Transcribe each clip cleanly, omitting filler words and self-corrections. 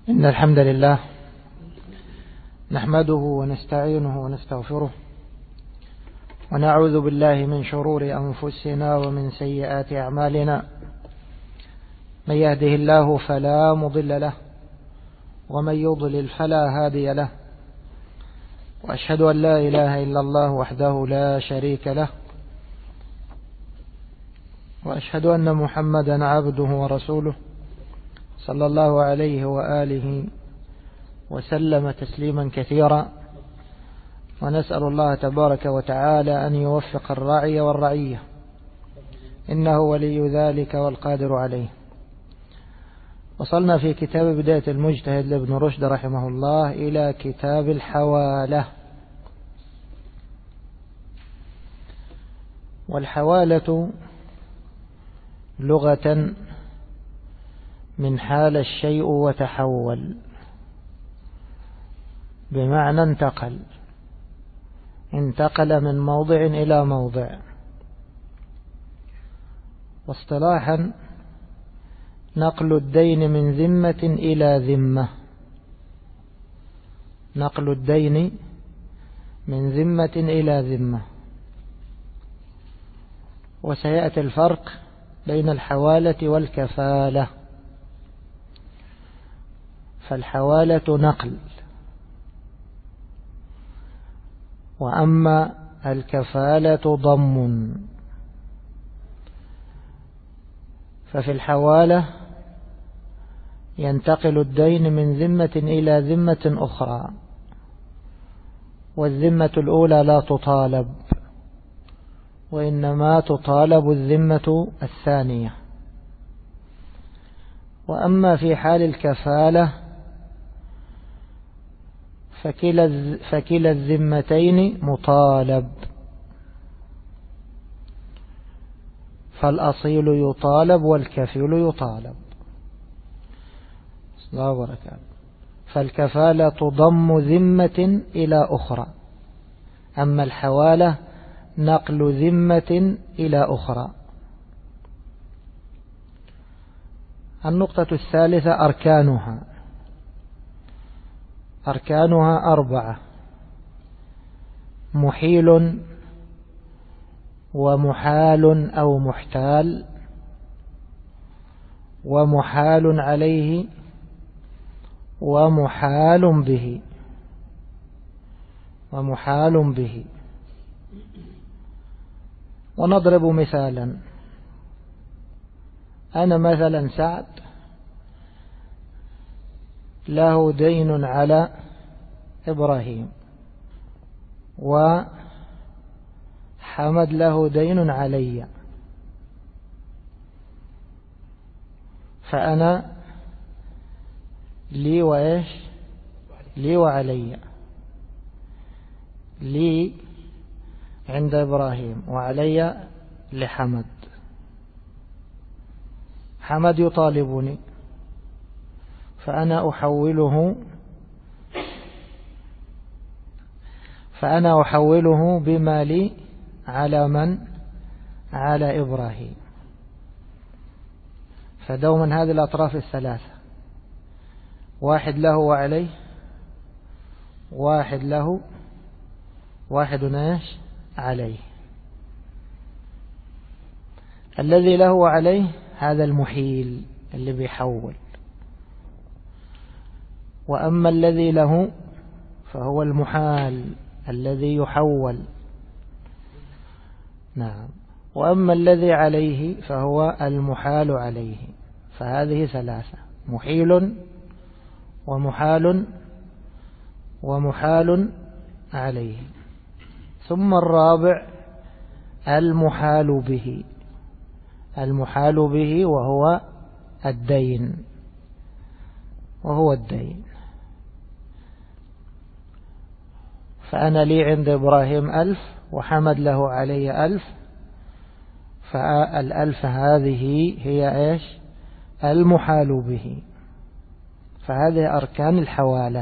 إن الحمد لله نحمده ونستعينه ونستغفره ونعوذ بالله من شرور أنفسنا ومن سيئات أعمالنا. من يهده الله فلا مضل له ومن يضلل فلا هادي له، وأشهد أن لا إله إلا الله وحده لا شريك له، وأشهد أن محمدا عبده ورسوله صلى الله عليه وآله وسلم تسليما كثيرا. ونسأل الله تبارك وتعالى أن يوفق الراعي والرعية، إنه ولي ذلك والقادر عليه. وصلنا في كتاب بداية المجتهد لابن رشد رحمه الله إلى كتاب الحوالة. والحوالة لغة من حال الشيء وتحول، بمعنى انتقل من موضع إلى موضع. واصطلاحا نقل الدين من ذمة إلى ذمة، نقل الدين من ذمة إلى ذمة. وسيأتي الفرق بين الحوالة والكفالة. فالحوالة نقل، وأما الكفالة ضم. ففي الحوالة ينتقل الدين من ذمة إلى ذمة أخرى، والذمة الأولى لا تطالب، وإنما تطالب الذمة الثانية. وأما في حال الكفالة فكلا الذمتين مطالب، فالأصيل يطالب والكفيل يطالب. الله وبركاته. فالكفالة تضم ذمة إلى أخرى، أما الحوالة نقل ذمة إلى أخرى. النقطة الثالثة أركانها. أركانها 4: محيل ومحال أو محتال، ومحال عليه، ومحال به. ومحال به. ونضرب مثالا. أنا مثلا سعد له دين على إبراهيم، وحمد له دين علي، فأنا لي وإيش؟ لي وعلي. لي عند إبراهيم وعلي لحمد. حمد يطالبني، فأنا أحوله بما لي على من؟ على إبراهيم. فدوما هذه الأطراف الثلاثة، واحد له وعليه، واحد له، واحد ناش عليه. الذي له وعليه هذا المحيل اللي بيحول، وأما الذي له فهو المحال الذي يحول. نعم. وأما الذي عليه فهو المحال عليه. فهذه ثلاثة: محيل ومحال ومحال عليه. ثم الرابع المحال به. المحال به وهو الدين. فأنا لي عند إبراهيم 1000 وحمد له علي 1000، فال1000 هذه هي إيش؟ المحال به. فهذه أركان الحوالة.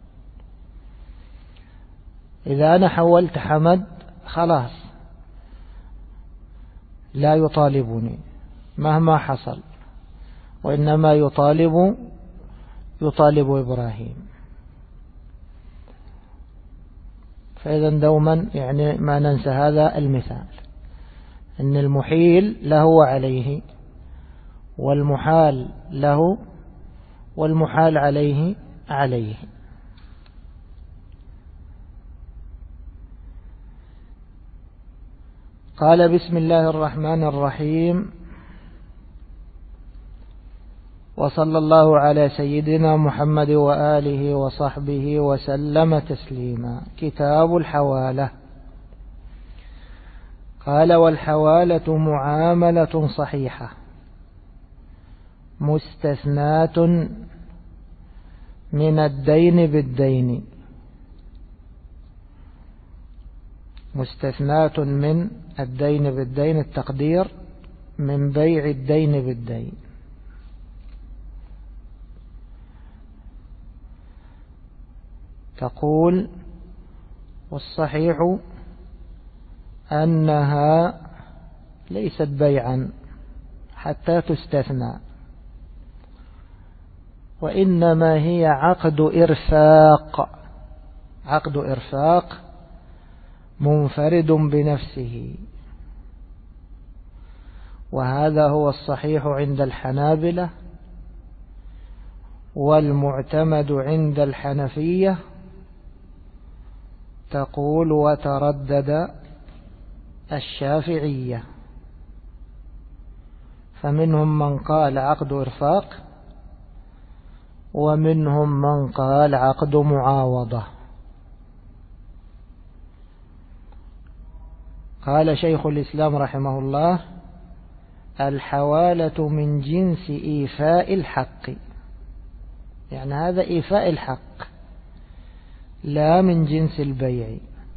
إذا أنا حولت حمد خلاص لا يطالبني مهما حصل، وإنما يطالب يطالب إبراهيم. فإذا دوما يعني ما ننسى هذا المثال، أن المحيل له وعليه، والمحال له، والمحال عليه. قال: بسم الله الرحمن الرحيم، وصلى الله على سيدنا محمد وآله وصحبه وسلم تسليما. كتاب الحوالة. قال: والحوالة معاملة صحيحة مستثناة من الدين بالدين. مستثناة من الدين بالدين، التقدير من بيع الدين بالدين. تقول: والصحيح أنها ليست بيعا حتى تستثنى، وإنما هي عقد إرفاق منفرد بنفسه، وهذا هو الصحيح عند الحنابلة، والمعتمد عند الحنفية. تقول: وتردد الشافعية، فمنهم من قال عقد إرفاق، ومنهم من قال عقد معاوضة. قال شيخ الإسلام رحمه الله: الحوالة من جنس إيفاء الحق، يعني هذا إيفاء الحق لا من جنس البيع.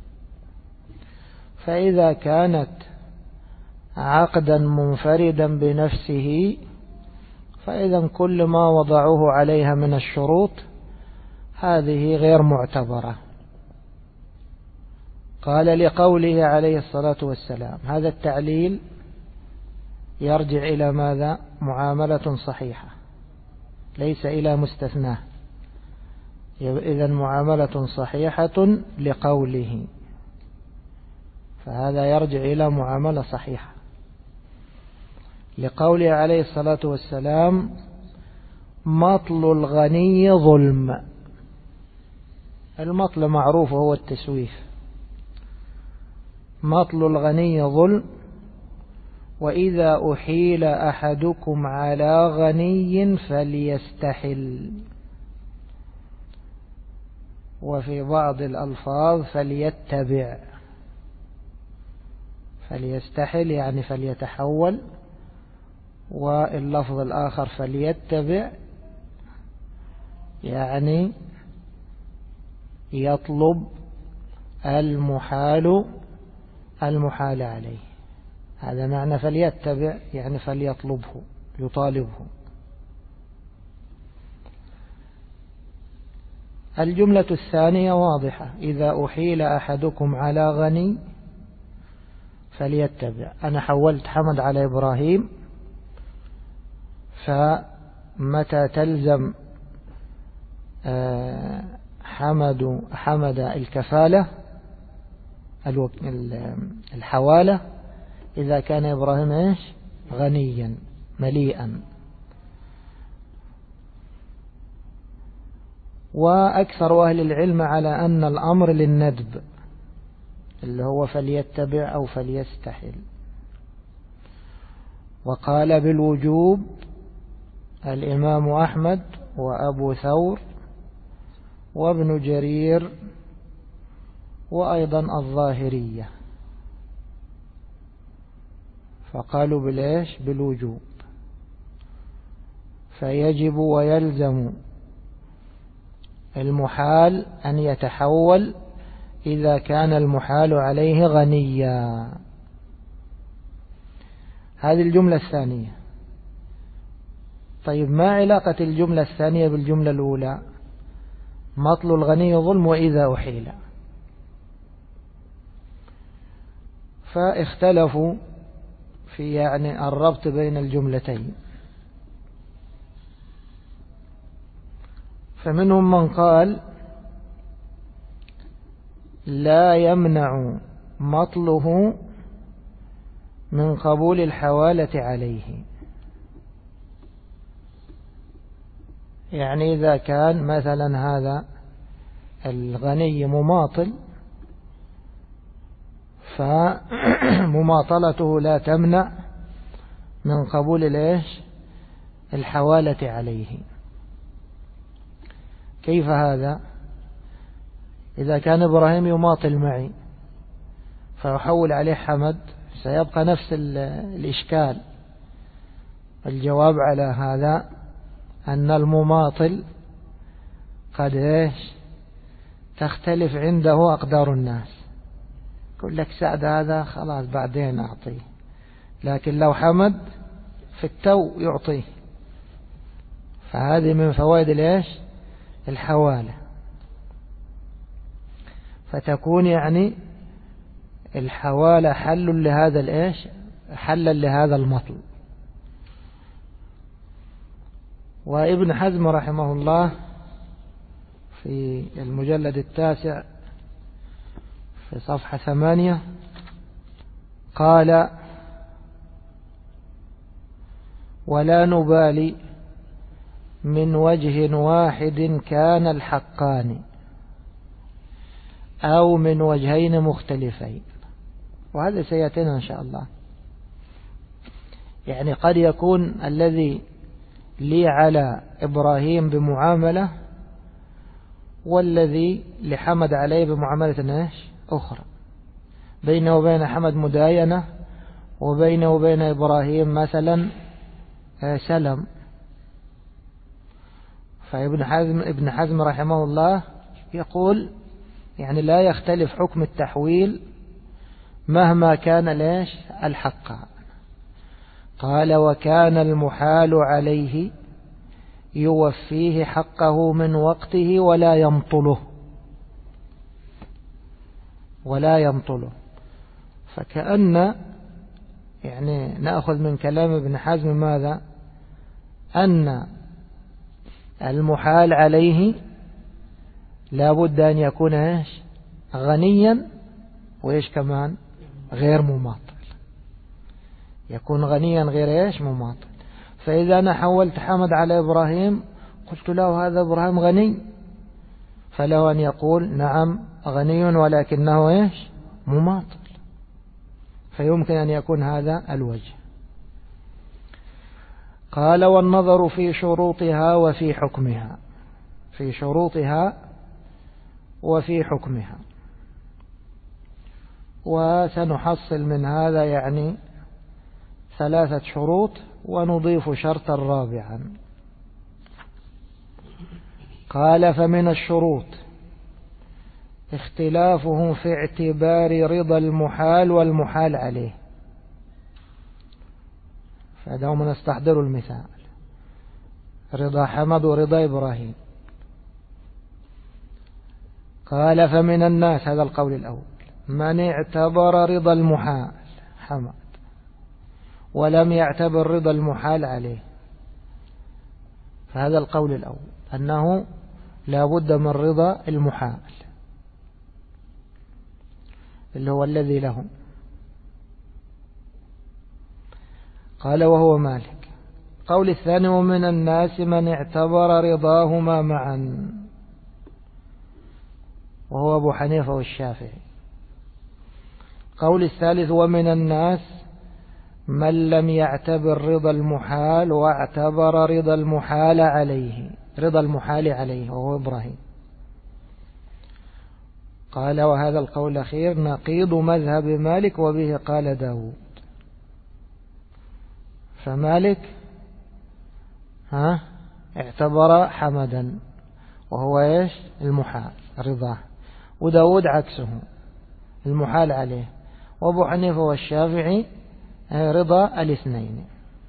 فإذا كانت عقدا منفردا بنفسه، فإذا كل ما وضعوه عليها من الشروط هذه غير معتبرة. قال: لقوله عليه الصلاة والسلام. هذا التعليل يرجع إلى ماذا؟ معاملة صحيحة، ليس إلى مستثناه. إذن معاملة صحيحة لقوله، فهذا يرجع إلى معاملة صحيحة. لقوله عليه الصلاة والسلام: مطل الغني ظلم. المطل معروف هو التسويف. مطل الغني ظلم، وإذا أحيل أحدكم على غني فليستحل، وفي بعض الألفاظ فليتبع. فليستحل يعني فليتحول، واللفظ الآخر فليتبع يعني يطلب المحال عليه. هذا معنى فليتبع، يعني فليطلبه، يطالبه. الجملة الثانية واضحة: إذا أحيل أحدكم على غني فليتبع. أنا حولت حمد على إبراهيم، فمتى تلزم حمد الكفالة الحوالة؟ إذا كان إبراهيم إيش؟ غنيا مليئا. وأكثر أهل العلم على أن الأمر للندب، اللي هو فليتبع أو فليستحل. وقال بالوجوب الإمام أحمد وأبو ثور وابن جرير وأيضا الظاهرية، فقالوا بالإيش؟ بالوجوب. فيجب ويلزم المحال أن يتحول إذا كان المحال عليه غنيا. هذه الجملة الثانية. طيب، ما علاقة الجملة الثانية بالجملة الأولى؟ مطل الغني ظلم وإذا أحيل. فاختلفوا في يعني الربط بين الجملتين. فمنهم من قال لا يمنع مطله من قبول الحوالة عليه. يعني إذا كان مثلا هذا الغني مماطل، فمماطلته لا تمنع من قبول الحوالة عليه. كيف هذا؟ إذا كان إبراهيم يماطل معي فأحول عليه حمد، سيبقى نفس الإشكال. الجواب على هذا أن المماطل قد تختلف عنده أقدار الناس. يقول لك سعد هذا خلاص بعدين أعطيه، لكن لو حمد في التو يعطيه. فهذه من فوائد الحوالة. فتكون يعني الحوالة حل لهذا حلا لهذا المطل. وابن حزم رحمه الله في المجلد 9 في صفحة 8 قال: ولا نبالي من وجه واحد كان الحقان أو من وجهين مختلفين. وهذا سيأتينا إن شاء الله. يعني قد يكون الذي لي على إبراهيم بمعاملة، والذي لحمد عليه بمعاملة أخرى. بينه وبين حمد مداينة، وبينه وبين إبراهيم مثلا سلم. فابن حزم رحمه الله يقول يعني لا يختلف حكم التحويل مهما كان الحق. قال: وكان المحال عليه يوفيه حقه من وقته ولا يمطله. فكأن يعني نأخذ من كلام ابن حزم ماذا؟ أن المحال عليه لا بد أن يكون غنيا، كمان غير مماطل. يكون غنيا غير مماطل. فإذا أنا حولت حمد على إبراهيم قلت له هذا إبراهيم غني، فله أن يقول نعم غني ولكنه مماطل. فيمكن أن يكون هذا الوجه. قال: والنظر في شروطها وفي حكمها. في شروطها وفي حكمها. وسنحصل من هذا يعني 3 شروط، ونضيف شرطا رابعا. قال: فمن الشروط اختلافهم في اعتبار رضا المحال والمحال عليه. فدعونا نستحضر المثال: رضا حمد ورضا إبراهيم. قال: فمن الناس، هذا القول الأول، من اعتبر رضا المحال حمد ولم يعتبر رضا المحال عليه. فهذا القول الأول، أنه لا بد من رضا المحال اللي هو الذي له. قال: وهو مالك. قول الثاني: ومن الناس من اعتبر رضاهما معا، وهو أبو حنيفة والشافعي. قول الثالث: ومن الناس من لم يعتبر رضا المحال واعتبر رضا المحال عليه وهو إبراهيم. قال: وهذا القول الأخير نقيض مذهب مالك، وبه قال داود. فمالك اعتبر حمدا وهو المحال رضاه، وداود عكسه المحال عليه، وابو حنيفة والشافعي رضا الاثنين.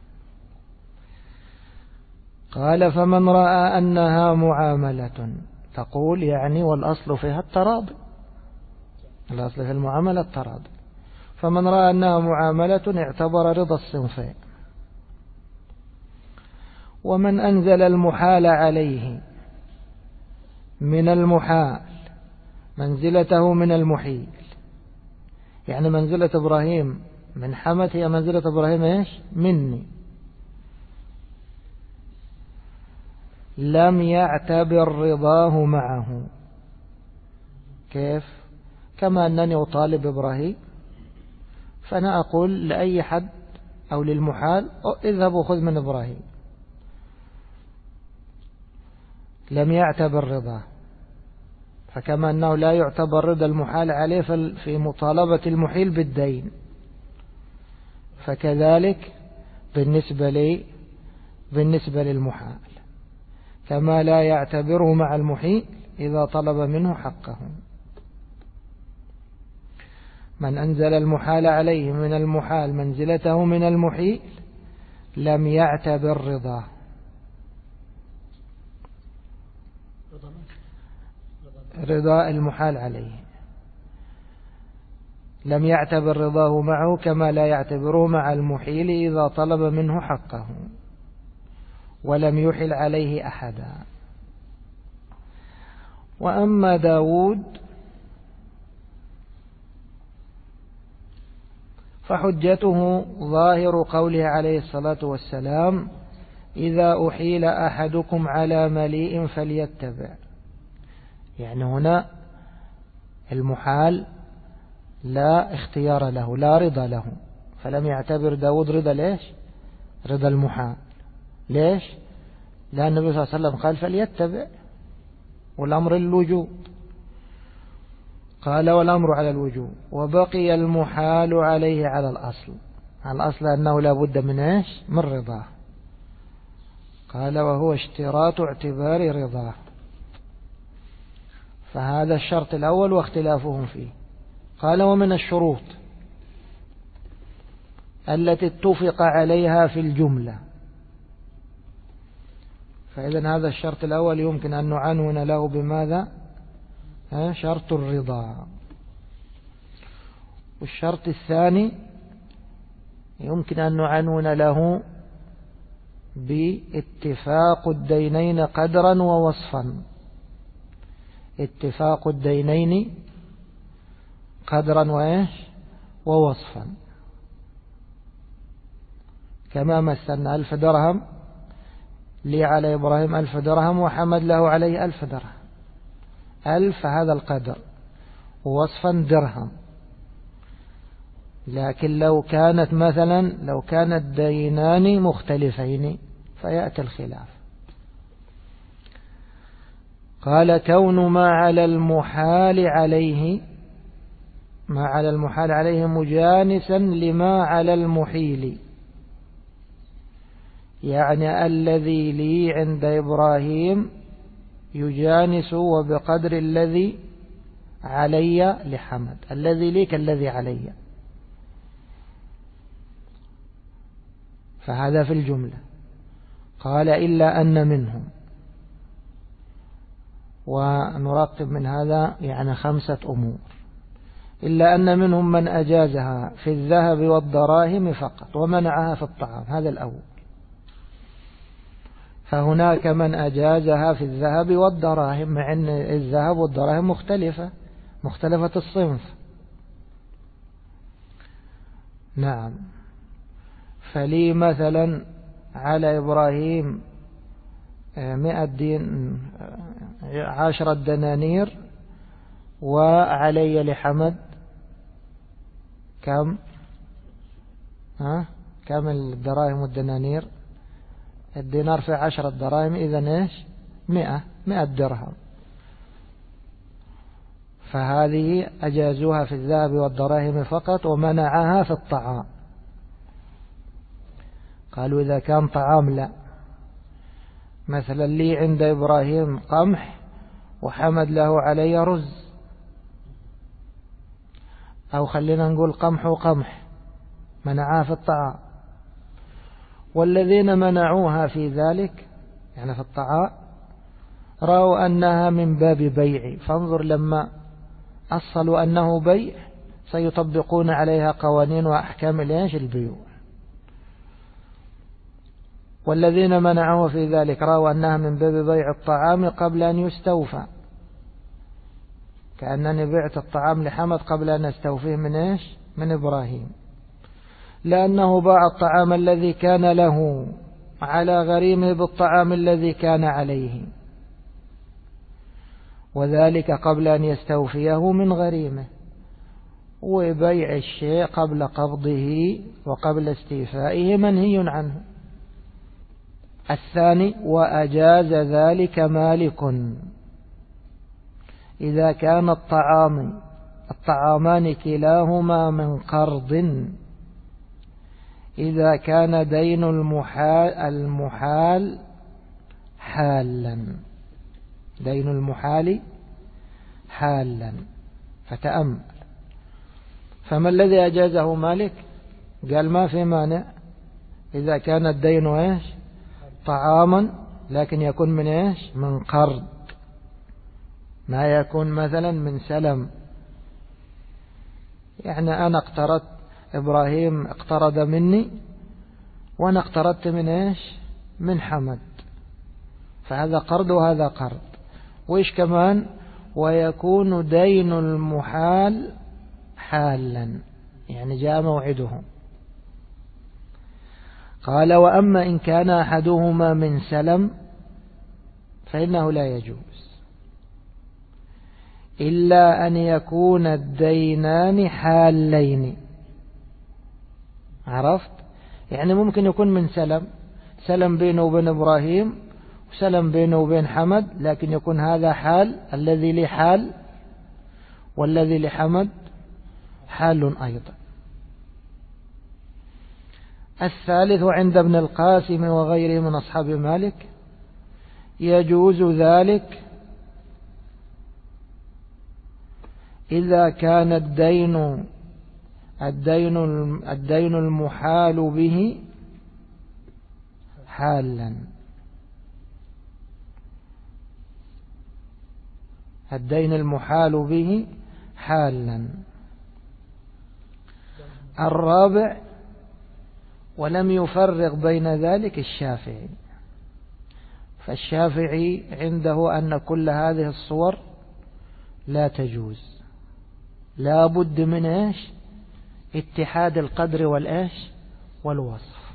قال: فمن رأى أنها معاملة، تقول يعني والأصل فيها التراضي، الأصل في المعاملة التراضي. فمن رأى أنها معاملة اعتبر رضا الصنفين. ومن أنزل المحال عليه من المحال منزلته من المحيل. يعني منزلة إبراهيم من حمد هي منزلة إبراهيم إيش مني. لم يعتبر رضاه معه. كيف؟ كما أنني أطالب إبراهيم فأنا أقول لأي حد أو للمحال اذهب وخذ من إبراهيم. لم يعتبر رضاه، فكما أنه لا يعتبر رضا المحال عليه في مطالبة المحيل بالدين، فكذلك بالنسبة للمحال، كما لا يعتبره مع المحيل إذا طلب منه حقه. من أنزل المحال عليه من المحال منزلته من المحيل لم يعتبر رضاه. رضا المحال عليه لم يعتبر رضاه معه كما لا يعتبره مع المحيل إذا طلب منه حقه ولم يحل عليه أحدا. وأما داود فحجته ظاهر قوله عليه الصلاة والسلام: إذا أحيل أحدكم على مليء فليتبع. يعني هنا المحال لا اختيار له، لا رضا له، فلم يعتبر داود رضا ليش؟ رضا المحال. ليش؟ لأن النبي صلى الله عليه وسلم قال فليتبع، والأمر الوجوب، قال والأمر على الوجوب، وبقي المحال عليه على الأصل أنه لا بد من إيش؟ من رضاه. قال وهو اشتراط اعتبار رضاه. فهذا الشرط الأول واختلافهم فيه. قال ومن الشروط التي اتفق عليها في الجملة. فإذن هذا الشرط الأول يمكن أن نعنون له بماذا؟ شرط الرضا. والشرط الثاني يمكن أن نعنون له باتفاق الدينين قدرا ووصفا. اتفاق الدينين قدرا وإيش؟ ووصفا. كما مثلنا 1000 درهم لي على إبراهيم 1000 درهم وحمد له عليه 1000 درهم. 1000 هذا القدر، ووصفا درهم. لكن لو كانت دينان مختلفين فيأتي الخلاف. قال كون ما على المحال عليه مجانسا لما على المحيل. يعني الذي لي عند إبراهيم يجانس وبقدر الذي علي لحمد. الذي لي كالذي علي، فهذا في الجملة. قال إلا أن منهم، ونرقب من هذا يعني 5 أمور. إلا أن منهم من أجازها في الذهب والدراهم فقط ومنعها في الطعام. هذا الأول. فهناك من أجازها في الذهب والدراهم، مع أن الذهب والدراهم مختلفة الصنف. نعم. فلي مثلا على إبراهيم 10 دنانير، وعلي لحمد كم الدراهم والدنانير؟ الدينار في 10 دراهم، إذن إيش؟ 100 درهم. فهذه أجازوها في الذهب والدراهم فقط ومنعها في الطعام. قالوا إذا كان طعام لا. مثلا لي عند إبراهيم قمح وحمد له علي رز، أو خلينا نقول قمح وقمح، منعها في الطعام. والذين منعوها في ذلك يعني في الطعام رأوا أنها من باب بيع، فانظر لما أصلوا أنه بيع سيطبقون عليها قوانين وأحكام البيوع. والذين منعوه في ذلك رأوا أنها من باب بيع الطعام قبل أن يستوفى، كأنني بعت الطعام لحمد قبل أن أستوفيه من إيش؟ من إبراهيم، لأنه باع الطعام الذي كان له على غريمه بالطعام الذي كان عليه، وذلك قبل أن يستوفيه من غريمه. وبيع الشيء قبل قبضه وقبل استيفائه منهي عنه. الثاني: وأجاز ذلك مالك إذا كان الطعامان كلاهما من قرض، إذا كان دين المحال حالا، دين المحال حالا. فتأمل، فما الذي أجازه مالك؟ قال ما في مانع إذا كان الدين إيش؟ طعاما، لكن يكون من إيش؟ من قرض، ما يكون مثلا من سلم. يعني أنا اقترضت، إبراهيم اقترض مني وأنا اقترضت من إيش؟ من حمد، فهذا قرض وهذا قرض. وإيش كمان؟ ويكون دين المحال حالا، يعني جاء موعده. قال: وأما إن كان أحدهما من سلم فإنه لا يجوز إلا أن يكون الدينان حالين. عرفت؟ يعني ممكن يكون من سلم بينه وبين إبراهيم وسلم بينه وبين حمد، لكن يكون هذا حال، الذي لي حال والذي لحمد حال أيضا. الثالث: عند ابن القاسم وغيره من أصحاب مالك يجوز ذلك إذا كان الدين المحال به حالا، الدين المحال به حالا. الرابع: ولم يفرق بين ذلك الشافعي، فالشافعي عنده أن كل هذه الصور لا تجوز، لا بد من إيش؟ اتحاد القدر والإيش؟ والوصف.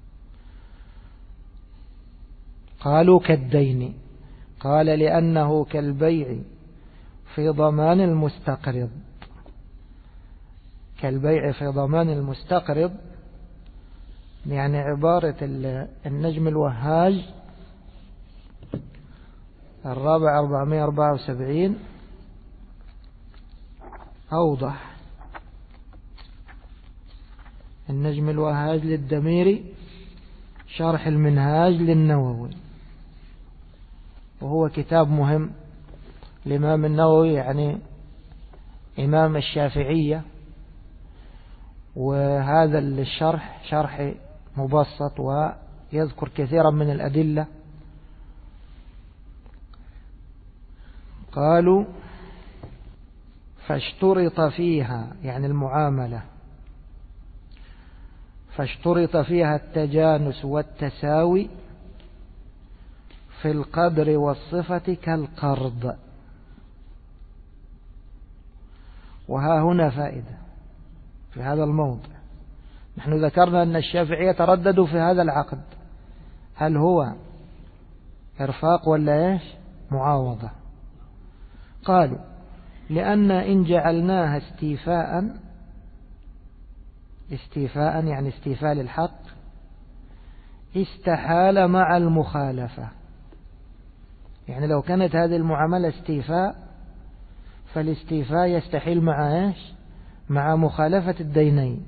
قالوا كالدين، قال لأنه كالبيع في ضمان المستقرض، كالبيع في ضمان المستقرض، يعني عبارة النجم الوهاج 474 أوضح. النجم الوهاج للدميري شرح المنهاج للنووي، وهو كتاب مهم. الإمام النووي يعني إمام الشافعية، وهذا الشرح شرح مبسط ويذكر كثيرا من الأدلة. قالوا: فاشترط فيها، يعني المعاملة، فاشترط فيها التجانس والتساوي في القدر والصفة كالقرض. وها هنا فائدة في هذا الموضع. نحن ذكرنا أن الشافعية ترددوا في هذا العقد، هل هو إرفاق ولا إيش؟ معاوضة. قالوا: لأن إن جعلناها استيفاء يعني استيفاء للحق، استحال مع المخالفة. يعني لو كانت هذه المعاملة استيفاء، فالاستيفاء يستحيل مع إيش؟ مع مخالفة الدينين.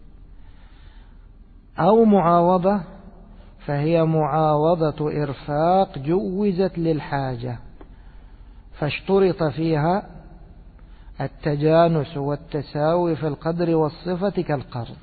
أو معاوضة، فهي معاوضة إرفاق جوزت للحاجة، فاشترط فيها التجانس والتساوي في القدر والصفة كالقرض.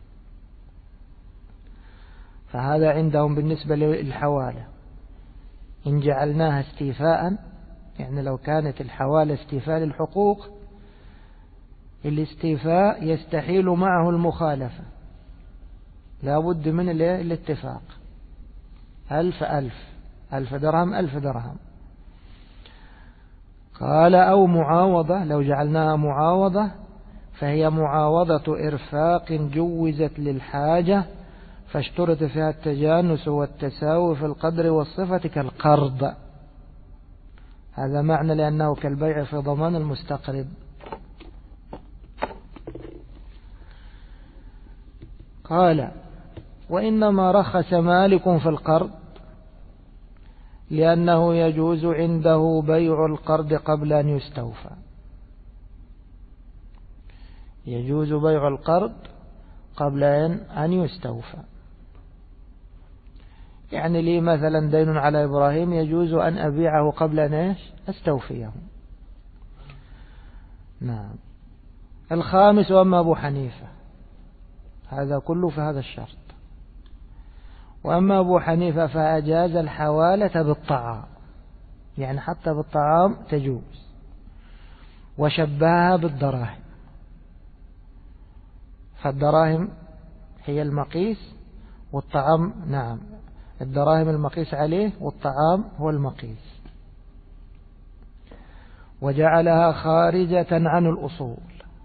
فهذا عندهم بالنسبة للحوالة، إن جعلناها استيفاء، يعني لو كانت الحوالة استيفاء للحقوق، الاستيفاء يستحيل معه المخالفة، لا بد من الاتفاق. 1000 1000 1000 درهم 1000 درهم. قال أو معاوضة، لو جعلناها معاوضة فهي معاوضة إرفاق جوزت للحاجة فاشترط فيها التجانس والتساوي في القدر والصفة كالقرض. هذا معنى لأنه كالبيع في ضمان المستقرض. قال وإنما رخص مالك في القرض لأنه يجوز عنده بيع القرض قبل أن يستوفى. يجوز بيع القرض قبل أن يستوفى. يعني لي مثلا دين على إبراهيم، يجوز أن أبيعه قبل أن أستوفيه. نعم. الخامس وأما أبو حنيفة، هذا كله في هذا الشرط. وأما أبو حنيفة فأجاز الحوالة بالطعام، يعني حتى بالطعام تجوز، وشبهها بالدراهم. فالدراهم هي المقيس والطعام، نعم، الدراهم المقيس عليه والطعام هو المقيس. وجعلها خارجة عن الأصول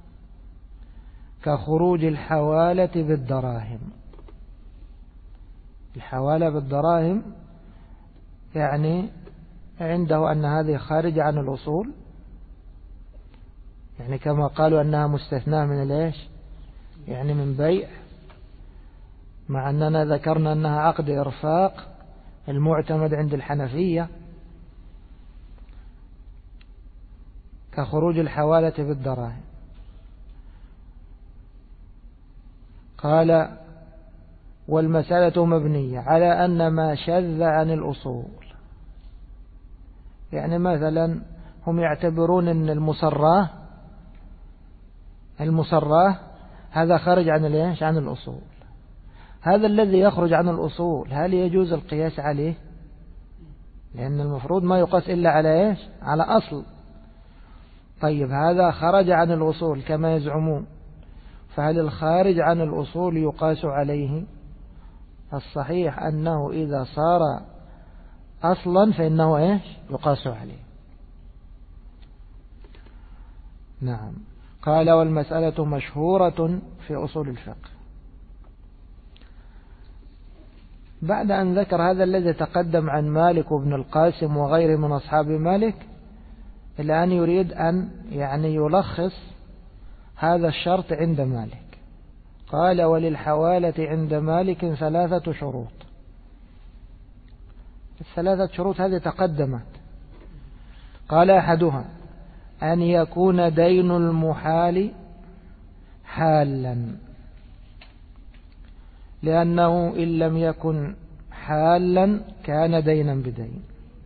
كخروج الحوالة بالدراهم. الحوالة بالدراهم يعني عنده أن هذه خارجة عن الأصول، يعني كما قالوا أنها مستثناة من ليش، يعني من بيع، مع أننا ذكرنا أنها عقد إرفاق المعتمد عند الحنفية. كخروج الحوالة بالدراهم. قال والمسألة مبنية على أن ما شذ عن الأصول، يعني مثلا هم يعتبرون أن المصراه هذا خارج عن ليش، عن الأصول. هذا الذي يخرج عن الأصول هل يجوز القياس عليه؟ لأن المفروض ما يقاس إلا على إيش، على أصل. طيب هذا خرج عن الأصول كما يزعمون، فهل الخارج عن الأصول يقاس عليه؟ الصحيح أنه إذا صار أصلا فإنه إيش، يقاس عليه. نعم. قال والمسألة مشهورة في أصول الفقه. بعد أن ذكر هذا الذي تقدم عن مالك وابن القاسم وغيره من أصحاب مالك، الآن يريد أن يعني يلخص هذا الشرط عند مالك. قال وللحوالة عند مالك 3 شروط. ال3 شروط هذه تقدمت. قال أحدها أن يكون دين المحال حالا، لأنه إن لم يكن حالا كان دينا بدين.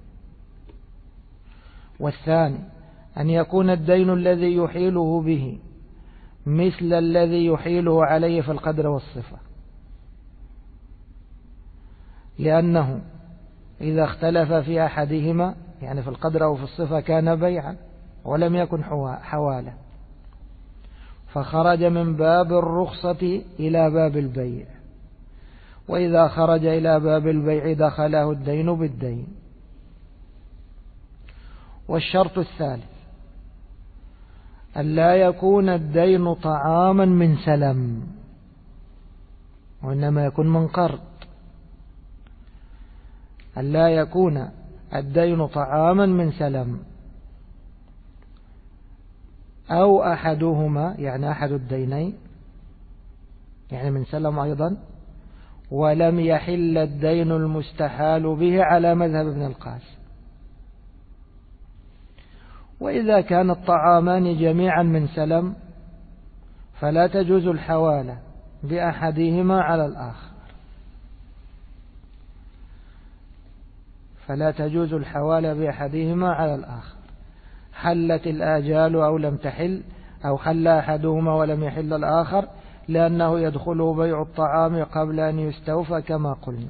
والثاني أن يكون الدين الذي يحيله به مثل الذي يحيله عليه في القدر والصفة، لأنه إذا اختلف في أحدهما يعني في القدر أو في الصفة كان بيعا ولم يكن حوالة، فخرج من باب الرخصة إلى باب البيع، وإذا خرج إلى باب البيع دخله الدين بالدين. والشرط الثالث أن لا يكون الدين طعاما من سلم، وإنما يكون من قرض. أن لا يكون الدين طعاما من سلم أو أحدهما، يعني أحد الدينين يعني من سلم أيضا، ولم يحل الدين المستحال به على مذهب ابن القاسم. وإذا كان الطعامان جميعا من سلم فلا تجوز الحوالة بأحدهما على الآخر، فلا تجوز الحوالة بأحدهما على الآخر. حلت الآجال أو لم تحل، أو حل أحدهما ولم يحل الآخر، لأنه يدخله بيع الطعام قبل أن يستوفى كما قلنا.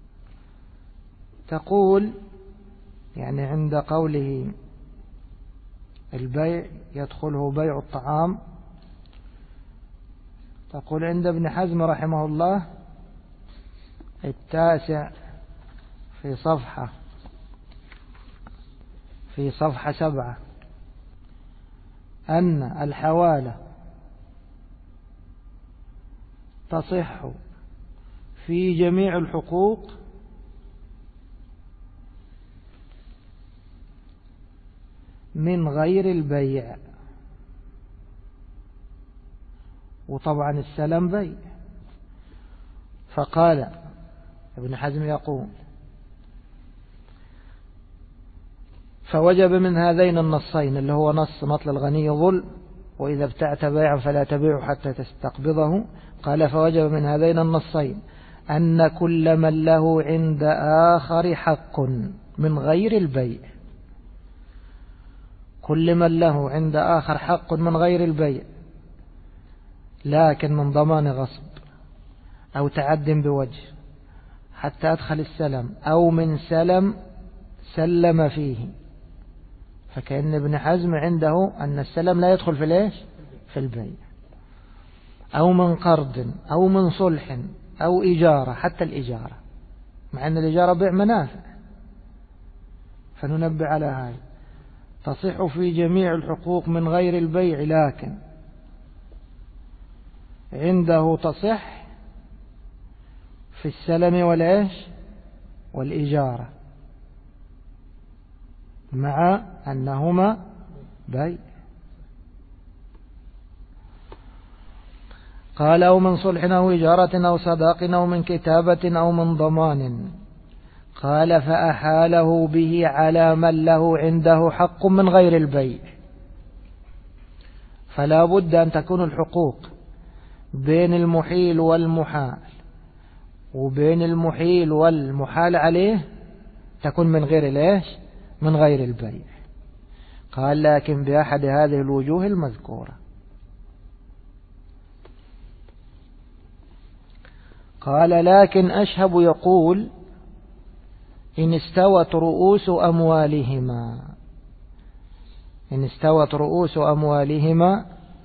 تقول يعني عند قوله البيع يدخله بيع الطعام، تقول عند ابن حزم رحمه الله 9 في صفحة 7 أن الحوالة تصح في جميع الحقوق من غير البيع. وطبعا السلم بيع. فقال ابن حزم يقول: فوجب من هذين النصين، اللي هو نص مطل الغني ظلم، وإذا ابتعت بيعا فلا تبيع حتى تستقبضه. قال: فوجب من هذين النصين أن كل من له عند آخر حق من غير البيع، كل من له عند آخر حق من غير البيع، لكن من ضمان غصب أو تعد بوجه حتى أدخل السلم، أو من سلم سلم فيه. فكأن ابن حزم عنده أن السلم لا يدخل في ليش؟ في البيع. أو من قرض أو من صلح أو إجارة، حتى الإجارة، مع أن الإجارة بيع منافع، فننبه على هذا. تصح في جميع الحقوق من غير البيع، لكن عنده تصح في السلم والإيش والإجارة، مع أنهما بيع. قال: أو من صلح أو إجارة أو صداق أو من كتابة أو من ضمان. قال: فأحاله به على من له عنده حق من غير البيع. فلا بد أن تكون الحقوق بين المحيل والمحال، وبين المحيل والمحال عليه تكون من غير ليش؟ من غير البيع. قال: لكن بأحد هذه الوجوه المذكورة. قال: لكن أشهب يقول: إن استوت رؤوس أموالهما، إن استوت رؤوس أموالهما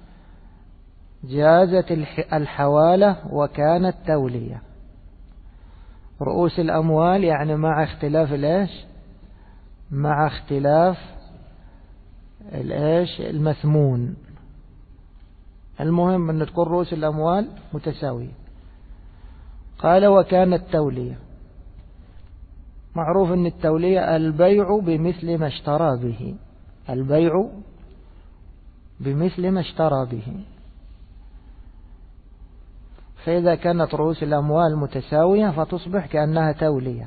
جازت الحوالة وكانت تولية. رؤوس الأموال يعني مع اختلاف الإيش؟ مع اختلاف الإيش؟ المثمون. المهم أن تكون رؤوس الأموال متساوية. قال: وكانت تولية. معروف أن التولية البيع بمثل ما اشترى به، البيع بمثل ما اشترى به. فإذا كانت رؤوس الأموال متساوية فتصبح كأنها تولية.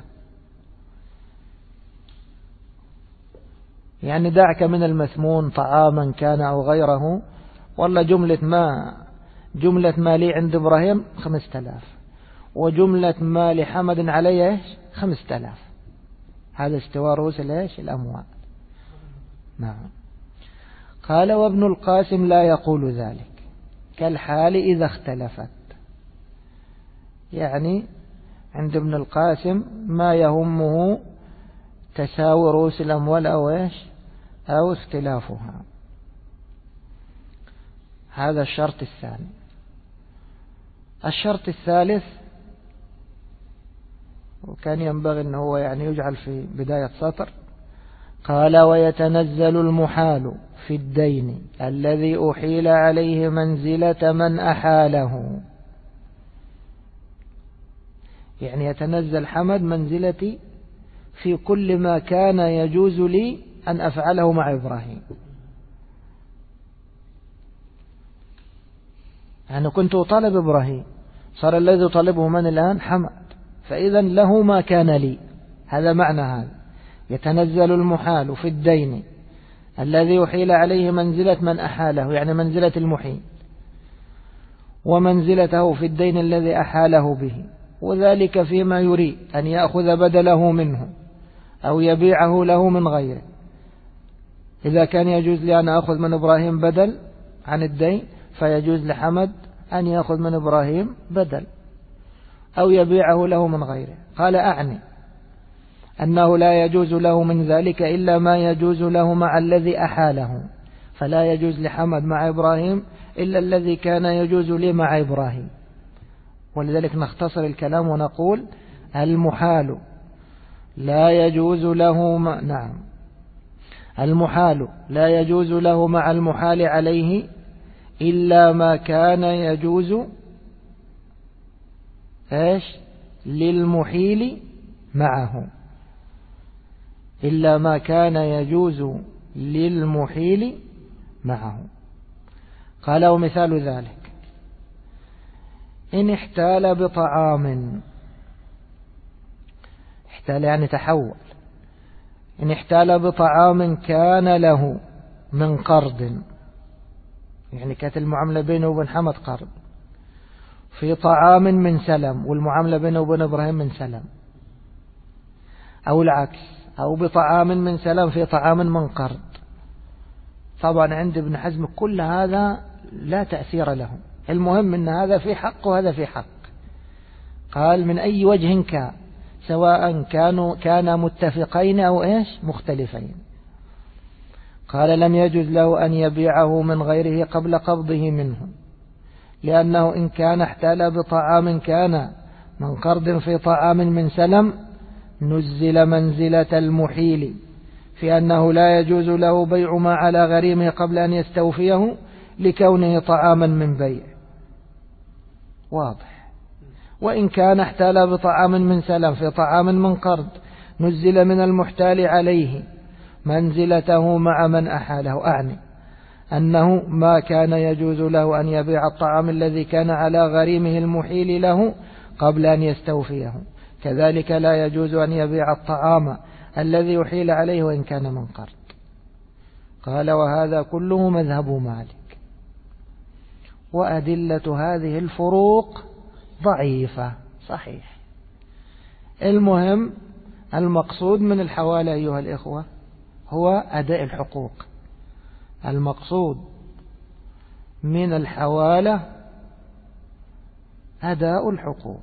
يعني دعك من المثمون طعاما كان أو غيره، والله جملة ما لي عند إبراهيم 5000، وجملة ما لحمد عليه 5000. هذا استواء رؤوس الأموال. نعم. قال: وابن القاسم لا يقول ذلك، كالحال إذا اختلفت. يعني عند ابن القاسم ما يهمه تساوي رؤوس الأموال أو اختلافها. هذا الشرط الثاني. الشرط الثالث، وكان ينبغي أنه هو يجعل في بداية سطر. قال: ويتنزل المحال في الدين الذي أحيل عليه منزلة من أحاله. يعني يتنزل حمد منزلتي في كل ما كان يجوز لي أن أفعله مع إبراهيم. أنا كنت أطالب إبراهيم، صار الذي يطالبه من الآن؟ حمد. فإذا له ما كان لي. هذا معنى هذا. يتنزل المحال في الدين الذي يحيل عليه منزلة من أحاله، يعني منزلة المحيل، ومنزلته في الدين الذي أحاله به، وذلك فيما يريد أن يأخذ بدله منه أو يبيعه له من غيره. إذا كان يجوز لي أن أخذ من إبراهيم بدل عن الدين، فيجوز لحمد أن يأخذ من إبراهيم بدل أو يبيعه له من غيره. قال: أعني أنه لا يجوز له من ذلك إلا ما يجوز له مع الذي أحاله، فلا يجوز لحمد مع إبراهيم إلا الذي كان يجوز لي مع إبراهيم. ولذلك نختصر الكلام ونقول: المحال لا يجوز له نعم، المحال لا يجوز له مع المحال عليه إلا ما كان يجوز للمحيل معه، إلا ما كان يجوز للمحيل معه. قال ومثال ذلك إن احتال بطعام، احتال يعني تحول، إن احتال بطعام كان له من قرض، يعني كانت المعاملة بينه وبين حمد قرض، في طعام من سلم، والمعاملة بينه وبين إبراهيم من سلم، أو العكس، أو بطعام من سلم في طعام من قرض. طبعا عند ابن حزم كل هذا لا تأثير له، المهم أن هذا في حق وهذا في حق. قال من أي وجه كان، سواء كان متفقين أو مختلفين. قال لم يجوز له أن يبيعه من غيره قبل قبضه منه، لأنه إن كان احتال بطعام كان من قرض في طعام من سلم نزل منزلة المحيل، في أنه لا يجوز له بيع ما على غريمه قبل أن يستوفيه لكونه طعاما من بيع. واضح. وإن كان احتال بطعام من سلم في طعام من قرض نزل من المحتال عليه منزلته مع من أحاله، أعني أنه ما كان يجوز له أن يبيع الطعام الذي كان على غريمه المحيل له قبل أن يستوفيه، كذلك لا يجوز أن يبيع الطعام الذي يحيل عليه وإن كان من قرض. قال وهذا كله مذهب مالك، وأدلة هذه الفروق ضعيفة. صحيح. المهم المقصود من الحوالة أيها الإخوة هو أداء الحقوق، المقصود من الحوالة أداء الحقوق،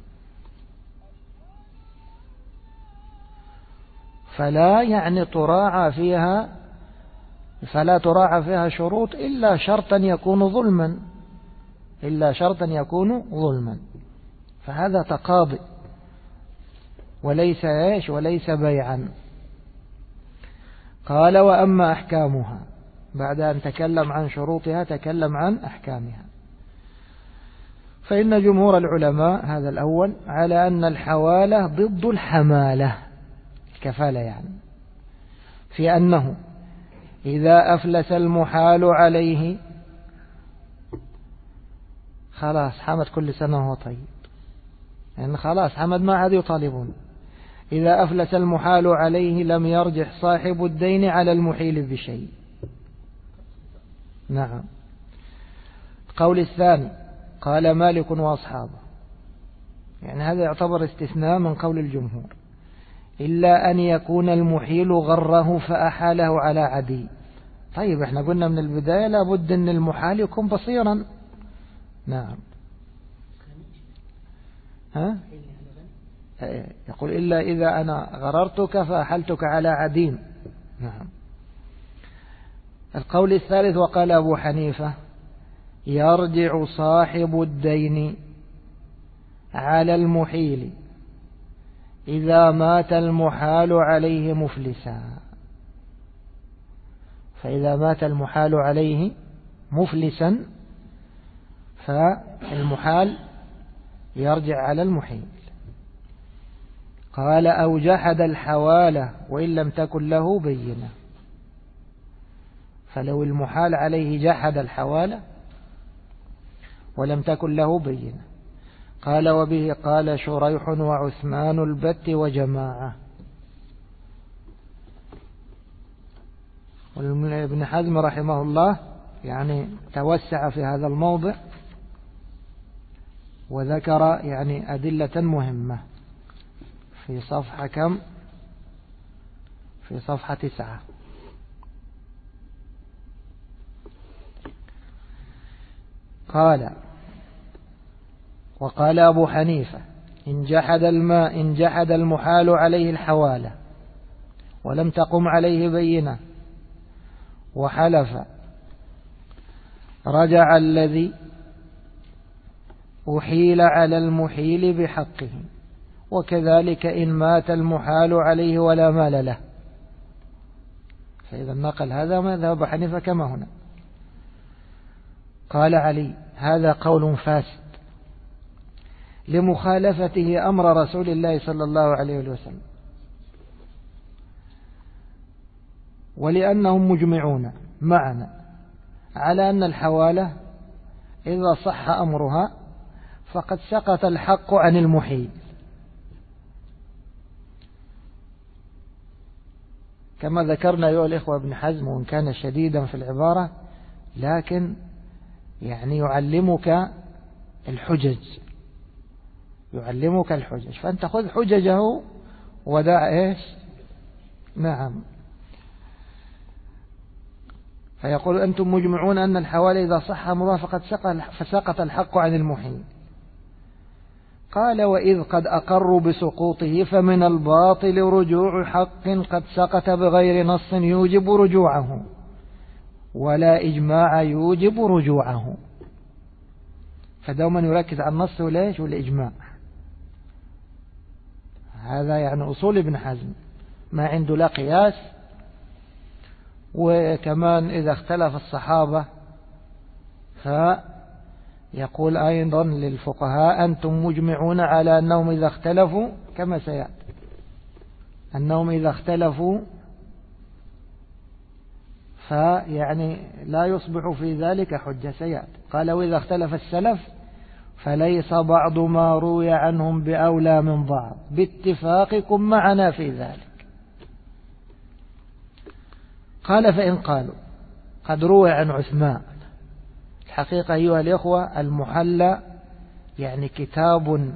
فلا تراعى فيها شروط إلا شرطا يكون ظلما، فهذا تقاضي وليس بيعا. قال وأما أحكامها، بعد أن تكلم عن شروطها تكلم عن أحكامها. فإن جمهور العلماء، هذا الأول، على أن الحوالة ضد الحمالة، الكفالة يعني، في أنه إذا أفلس المحال عليه، خلاص حمد كل سنة وهو طيب، يعني خلاص حمد ما عاد يطالبون، إذا أفلس المحال عليه لم يرجح صاحب الدين على المحيل بشيء. نعم. القول الثاني قال مالك وأصحابه، يعني هذا يعتبر استثناء من قول الجمهور، إلا أن يكون المحيل غره فأحاله على عدي. طيب احنا قلنا من البداية لابد أن المحال يكون بصيرا. نعم. يقول إلا إذا أنا غررتك فأحلتك على عديم. نعم. القول الثالث وقال أبو حنيفة يرجع صاحب الدين على المحيل إذا مات المحال عليه مفلسا، فإذا مات المحال عليه مفلسا فالمحال يرجع على المحيل. قال أو جحد الحوالة وإن لم تكن له بينة، فلو المحال عليه جحد الحوالة ولم تكن له بينة. قال وبه قال شريح وعثمان البت وجماعة. وابن حزم رحمه الله يعني توسع في هذا الموضع وذكر يعني أدلة مهمة في صفحة كم؟ في صفحة 9. قال وقال أبو حنيفة إن جحد المحال عليه الحوالة ولم تقم عليه بينة وحلف رجع الذي أحيل على المحيل بحقه، وكذلك إن مات المحال عليه ولا مال له. فإذا نقل هذا مذهب أبي حنيفة كما هنا. قال علي: هذا قول فاسد لمخالفته أمر رسول الله صلى الله عليه وسلم، ولأنهم مجمعون معنا على أن الحوالة إذا صح أمرها فقد سقط الحق عن المحيل، كما ذكرنا أيها الإخوة ابن حزم، وإن كان شديدا في العبارة لكن يعني يعلمك الحجج، يعلمك الحجج، فأنت خذ حججه ودع إيش. نعم. فيقول: أنتم مجمعون أن الحوالي إذا صح أمرها فقد فسقط الحق عن المحيل. قال: وإذ قد أقروا بسقوطه فمن الباطل رجوع حق قد سقط بغير نص يوجب رجوعه، ولا إجماع يوجب رجوعه. فدوما يركز على النص وليش والإجماع. هذا يعني أصول ابن حزم، ما عنده لا قياس. وكمان إذا اختلف الصحابة فيقول أيضا للفقهاء: أنتم مجمعون على أنهم إذا اختلفوا، كما سيأتي، أنهم إذا اختلفوا فيعني لا يصبح في ذلك حجة. سيأتي. قال: وإذا اختلف السلف فليس بعض ما روي عنهم بأولى من بعض باتفاقكم معنا في ذلك. قال: فإن قالوا قد روي عن عثمان. الحقيقة أيها الإخوة المحلى يعني كتاب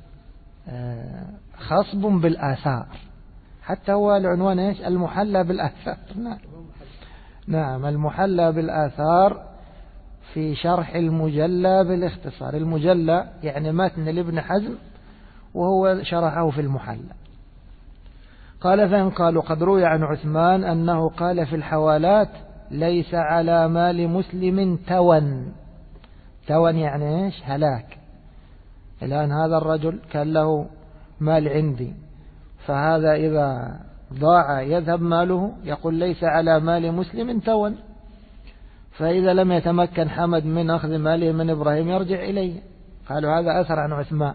خصب بالآثار، حتى هو العنوان إيش؟ المحلى بالآثار. نعم، المحلى بالآثار في شرح المجلى بالاختصار. المجلى يعني متن لابن حزم وهو شرحه في المحلى. قال: فإن قالوا قد روي عن عثمان أنه قال في الحوالات: ليس على مال مسلم تون. تون يعني إيش؟ هلاك. الآن هذا الرجل كان له مال عندي، فهذا إذا ضاع يذهب ماله، يقول: ليس على مال مسلم تون. فإذا لم يتمكن حمد من أخذ ماله من إبراهيم يرجع إليه. قالوا: هذا أثر عن عثمان.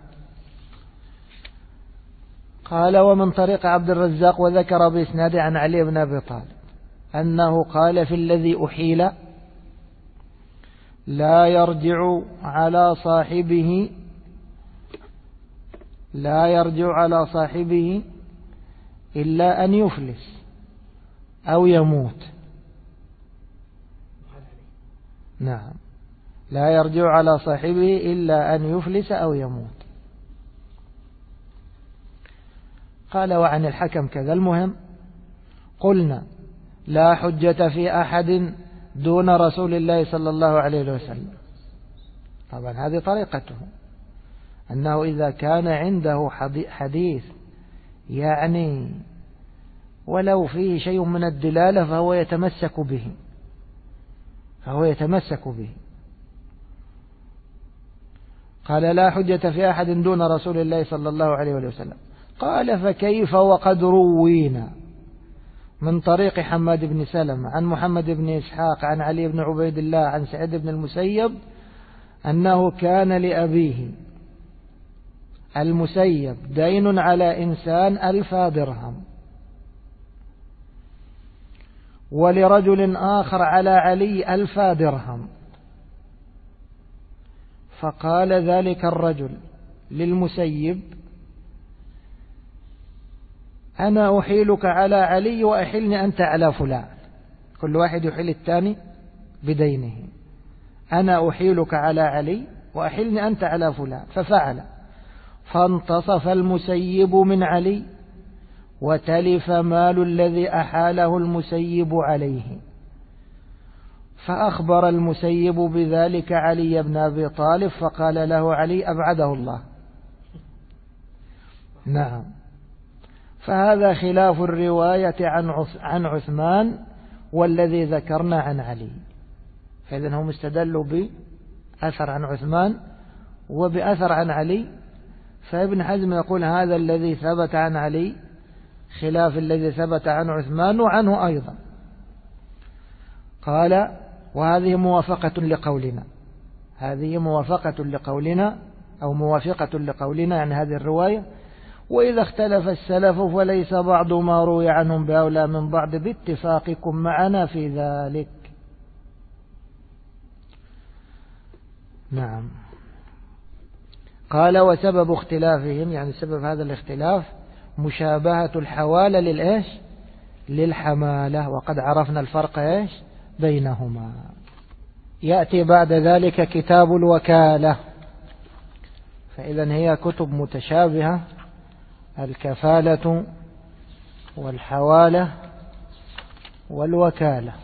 قال: ومن طريق عبد الرزاق وذكر بإسناد عن علي بن أبي طالب أنه قال في الذي أحيل: لا يرجع على صاحبه إلا أن يفلس أو يموت. نعم، لا يرجع على صاحبه إلا أن يفلس أو يموت. قال: وعن الحكم كذا. المهم قلنا: لا حجة في أحد دون رسول الله صلى الله عليه وسلم. طبعا هذه طريقته، أنه إذا كان عنده حديث يعني ولو فيه شيء من الدلالة فهو يتمسك به. قال: لا حجة في أحد دون رسول الله صلى الله عليه وسلم. قال: فكيف وقد روينا من طريق حماد بن سلمة عن محمد بن إسحاق عن علي بن عبيد الله عن سعيد بن المسيب أنه كان لأبيه المسيب دين على إنسان 1000 درهم، ولرجل آخر على علي 1000 درهم. فقال ذلك الرجل للمسيب: أنا أحيلك على علي وأحلني أنت على فلان. كل واحد يحيل الثاني بدينه. أنا أحيلك على علي وأحلني أنت على فلان. ففعل، فانتصف المسيب من علي وتلف مال الذي أحاله المسيب عليه. فأخبر المسيب بذلك علي بن أبي طالب، فقال له علي: أبعده الله. نعم. فهذا خلاف الرواية عن عثمان والذي ذكرنا عن علي. فإذن هم استدلوا بأثر عن عثمان وبأثر عن علي. فابن حزم يقول: هذا الذي ثبت عن علي خلاف الذي ثبت عن عثمان وعنه أيضا. قال وهذه موافقة لقولنا، هذه موافقة لقولنا أو موافقة لقولنا يعني هذه الرواية. وإذا اختلف السلف فليس بعض ما روي عنهم بأولى من بعض باتفاقكم معنا في ذلك. نعم. قال وسبب اختلافهم يعني سبب هذا الاختلاف مشابهة الحوالة للإيش للحمالة، وقد عرفنا الفرق إيش بينهما. يأتي بعد ذلك كتاب الوكالة، فإذا هي كتب متشابهة، الكفالة والحوالة والوكالة.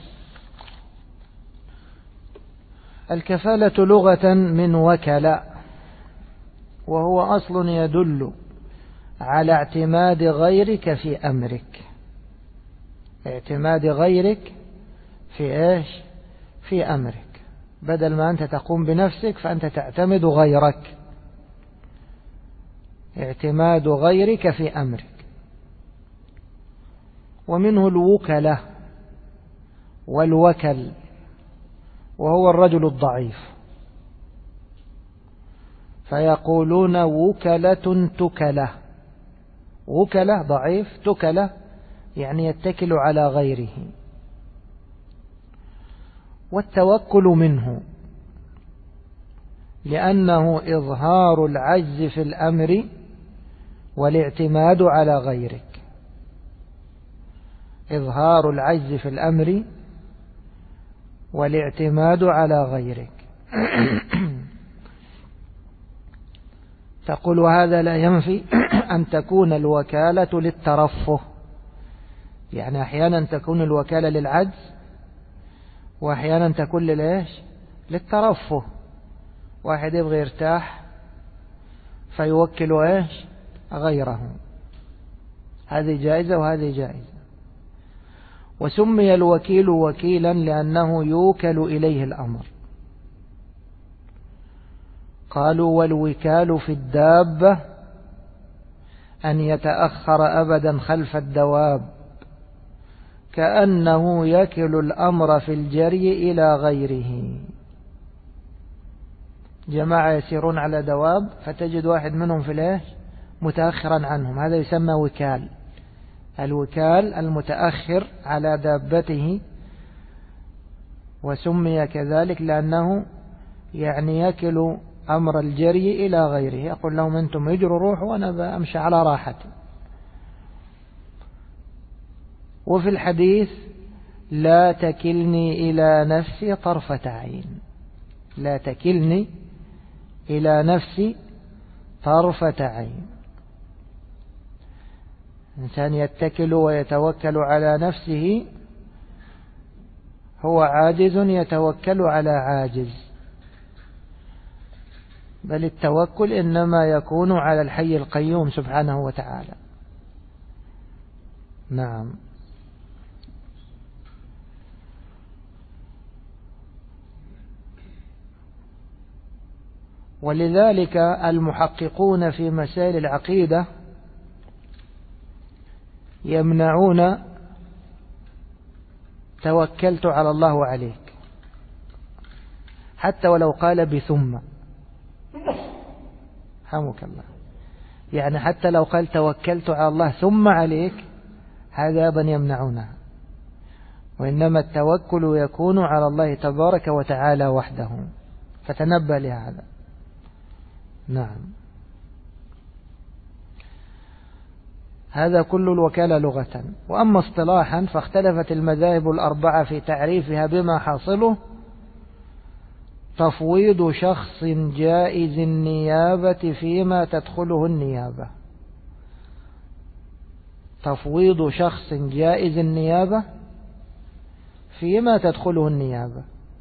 الكفالة لغة من وكل، وهو أصل يدل على اعتماد غيرك في أمرك، اعتماد غيرك في إيش في أمرك، بدل ما أنت تقوم بنفسك فأنت تعتمد غيرك، اعتماد غيرك في أمرك. ومنه الوكلة والوكل، وهو الرجل الضعيف، فيقولون وكلة تكلة، وكلة ضعيف، تكلة يعني يتكل على غيره. والتوكل منه لأنه إظهار العجز في الأمر والاعتماد على غيرك، إظهار العجز في الأمر والاعتماد على غيرك. تقول وهذا لا ينفي أن تكون الوكالة للترفه، يعني أحيانا تكون الوكالة للعجز وأحيانا تكون للإيش للترفه. واحد يبغى يرتاح فيوكل إيش غيره، هذه جائزة وهذه جائزة. وسمي الوكيل وكيلا لأنه يوكل إليه الأمر. قالوا والوكال في الدابة أن يتأخر أبدا خلف الدواب، كأنه يكل الأمر في الجري إلى غيره. جماعة يسيرون على دواب فتجد واحد منهم في الإيش متأخرا عنهم، هذا يسمى وكال. الوكال المتأخر على دابته، وسمي كذلك لأنه يعني يكل أمر الجري إلى غيره، يقول لهم أنتم اجروا روحوا وأنا بأمشي على راحتي. وفي الحديث لا تكلني إلى نفسي طرفة عين، لا تكلني إلى نفسي طرفة عين. إنسان يتكل ويتوكل على نفسه هو عاجز يتوكل على عاجز، بل التوكل إنما يكون على الحي القيوم سبحانه وتعالى. نعم. ولذلك المحققون في مسائل العقيدة يمنعون توكلت على الله وعليك، حتى ولو قال بثم، حمك الله، يعني حتى لو قال توكلت على الله ثم عليك، هذا أيضا يمنعونها. وإنما التوكل يكون على الله تبارك وتعالى وحده، فتنبه لهذا. نعم. هذا كل الوكالة لغة. وأما اصطلاحا فاختلفت المذاهب الأربعة في تعريفها بما حاصله تفويض شخص جائز النيابة فيما تدخله النيابة. تفويض شخص جائز النيابة فيما تدخله النيابة.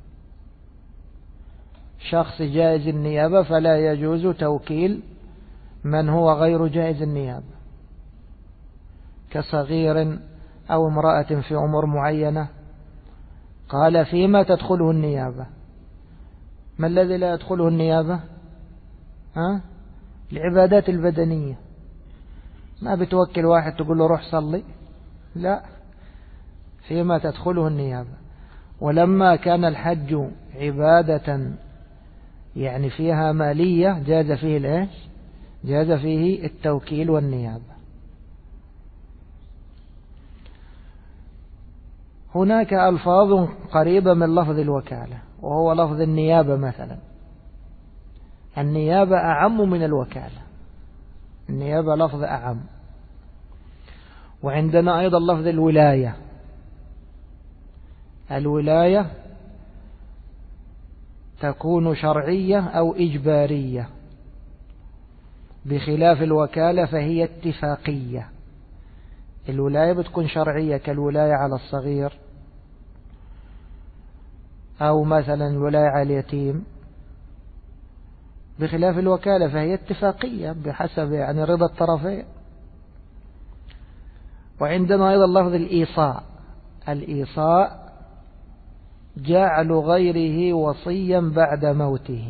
شخص جائز النيابة فلا يجوز توكيل من هو غير جائز النيابة، كصغير أو امرأة في أمور معينة. قال فيما تدخله النيابة. ما الذي لا يدخله النيابة؟ العبادات البدنية. ما بتوكل واحد تقول له روح صلي، لا، فيما تدخله النيابة. ولما كان الحج عبادة يعني فيها مالية جاز فيه الإيش؟ جاز فيه التوكيل والنيابة. هناك ألفاظ قريبة من لفظ الوكالة وهو لفظ النيابة مثلا. النيابة أعم من الوكالة، النيابة لفظ أعم. وعندنا أيضا لفظ الولاية. الولاية تكون شرعية أو إجبارية، بخلاف الوكالة فهي اتفاقية. الولاية بتكون شرعية كالولاية على الصغير، أو مثلا الولاية على اليتيم، بخلاف الوكالة فهي اتفاقية بحسب يعني رضا الطرفين. وعندنا أيضا لفظ الإيصاء. الإيصاء جعل غيره وصيا بعد موته،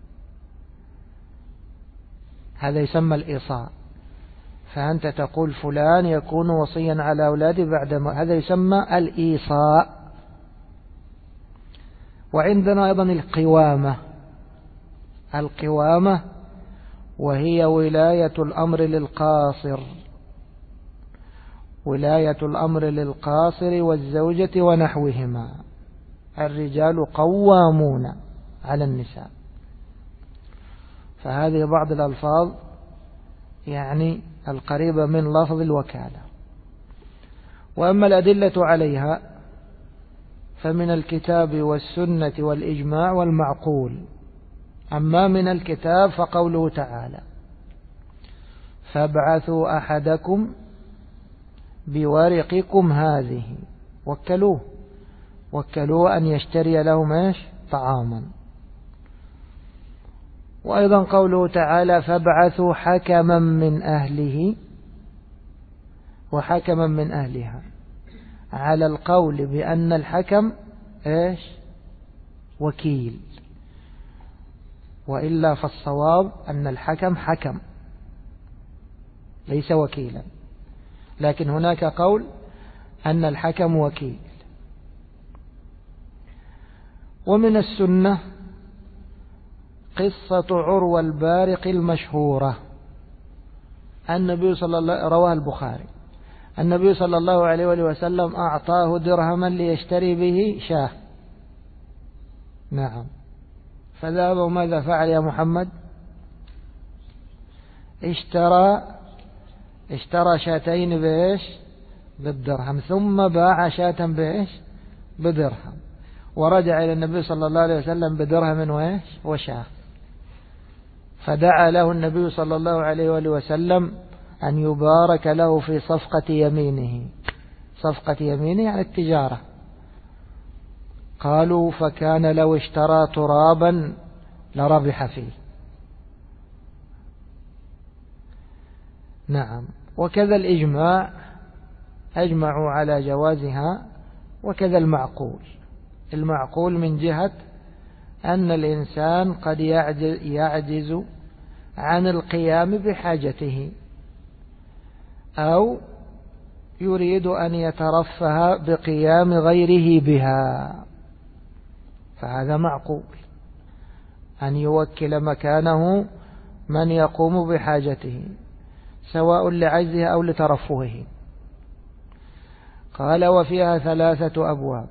هذا يسمى الإيصاء. فأنت تقول فلان يكون وصيا على أولاده بعد موته، هذا يسمى الإيصاء. وعندنا أيضا القوامة. القوامة وهي ولاية الأمر للقاصر، ولاية الأمر للقاصر والزوجة ونحوهما. الرجال قوامون على النساء. فهذه بعض الألفاظ يعني القريبة من لفظ الوكالة. وأما الأدلة عليها فمن الكتاب والسنة والإجماع والمعقول. أما من الكتاب فقوله تعالى: فابعثوا أحدكم بورقكم هذه، وكلوه أن يشتري لهم طعاما. وأيضا قوله تعالى: فابعثوا حكما من أهله وحكما من أهلها، على القول بأن الحكم وكيل، وإلا فالصواب أن الحكم حكم ليس وكيلا، لكن هناك قول أن الحكم وكيل. ومن السنة قصة عروة البارق المشهورة. النبي صلى الله رواه البخاري. النبي صلى الله عليه وسلم أعطاه درهما ليشتري به شاه. نعم. فذهب وماذا فعل يا محمد؟ اشترى شاتين بالدرهم، ثم باع شاة بدرهم، ورجع إلى النبي صلى الله عليه وسلم بدرهم وشاه. فدعا له النبي صلى الله عليه وسلم أن يبارك له في صفقة يمينه. صفقة يمينه يعني التجارة. قالوا: فكان لو اشترى ترابا لربح فيه. نعم. وكذا الإجماع أجمعوا على جوازها، وكذا المعقول من جهة أن الإنسان قد يعجز عن القيام بحاجته، أو يريد أن يترفه بقيام غيره بها، فهذا معقول أن يوكل مكانه من يقوم بحاجته سواء لعجزه أو لترفهه. قال: وفيها 3 أبواب.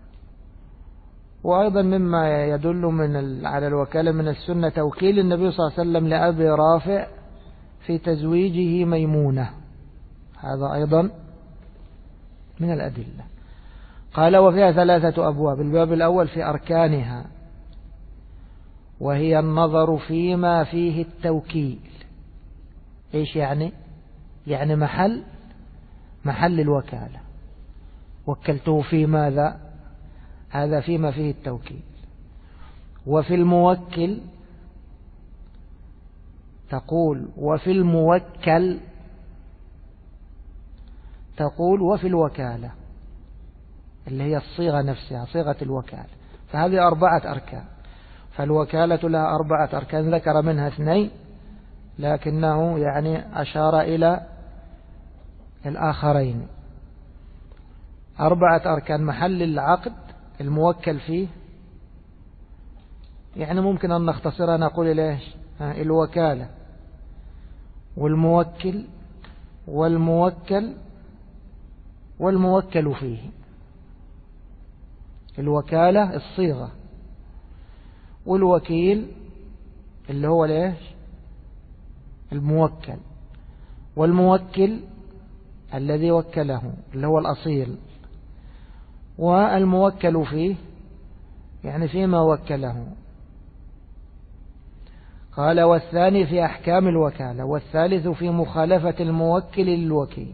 وأيضا مما يدل على الوكالة من السنة توكيل النبي صلى الله عليه وسلم لأبي رافع في تزويجه ميمونة، هذا أيضا من الأدلة. قال: وفيها 3 أبواب. الباب الأول في أركانها، وهي النظر فيما فيه التوكيل. إيش يعني؟ يعني محل الوكالة. وكلته في ماذا؟ هذا فيما فيه التوكيل. وفي الموكل تقول وفي الموكل تقول وفي الوكالة، اللي هي الصيغة نفسها، صيغة الوكالة. فهذه 4 أركان. فالوكالة لها 4 أركان، ذكر منها 2 لكنه يعني أشار إلى الآخرين. 4 أركان: محل العقد الموكل فيه، يعني ممكن أن نختصرها نقول ليش الوكالة والموكل والموكل والموكل فيه. الوكالة الصيغة، والوكيل اللي هو ليش الموكل، والموكل الذي وكله اللي هو الأصيل، والموكل فيه يعني فيما وكله. قال والثاني في أحكام الوكالة، والثالث في مخالفة الموكل للوكيل.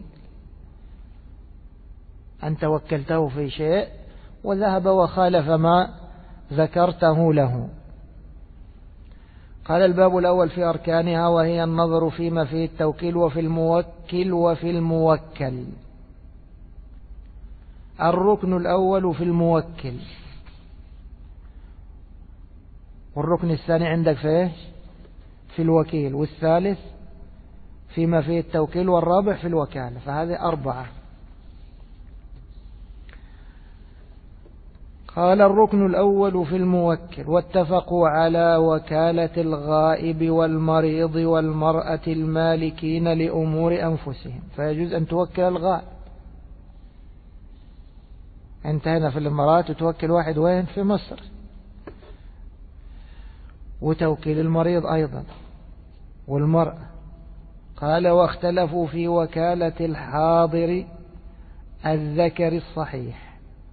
أنت وكلته في شيء وذهب وخالف ما ذكرته له. قال الباب الأول في أركانها، وهي النظر فيما فيه التوكيل وفي الموكل وفي الموكل. الركن الأول في الموكل، والركن الثاني عندك فيه في الوكيل، والثالث فيما فيه التوكيل، والرابع في الوكالة. فهذه 4. قال الركن الأول في الموكل: واتفقوا على وكالة الغائب والمريض والمرأة المالكين لأمور أنفسهم. فيجوز أن توكل الغائب. أنت هنا في الإمارات وتوكل واحد وين؟ في مصر. وتوكيل المريض أيضا والمرأة. قال واختلفوا في وكالة الحاضر الذكر الصحيح.